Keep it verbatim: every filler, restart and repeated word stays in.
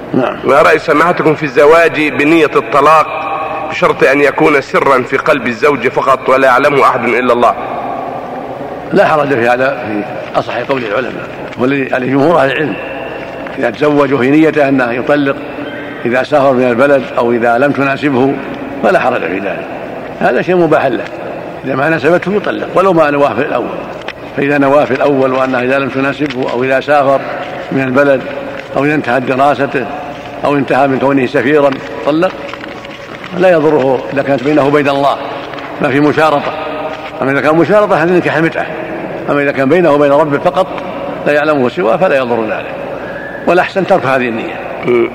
نعم. ما رأي سماحتكم في الزواج بنية الطلاق بشرط أن يكون سرا في قلب الزوج فقط ولا يعلمه أحد إلا الله؟ لا حرج في هذا في أصح قول العلماء والذي جمهور أهل العلم إذا تزوجوا في نيته أنه يطلق إذا سافر من البلد أو إذا لم تناسبه فلا حرج في ذلك، هذا شيء مباح له إذا ما ناسبته يطلق ولو ما نواه في الأول. فإذا نواه في الأول وأنه إذا لم تناسبه أو إذا سافر من البلد أو إذا انتهت دراسته أو انتهى من كونه سفيرا طلق لا يضره إذا كانت بينه وبين الله ما في مشارطة. أما إذا كان مشارطة هذا نكاح متعة، أما إذا كان بينه وبين ربه فقط لا يعلمه سواه فلا يضر ذلك، والأحسن ترك هذه النية.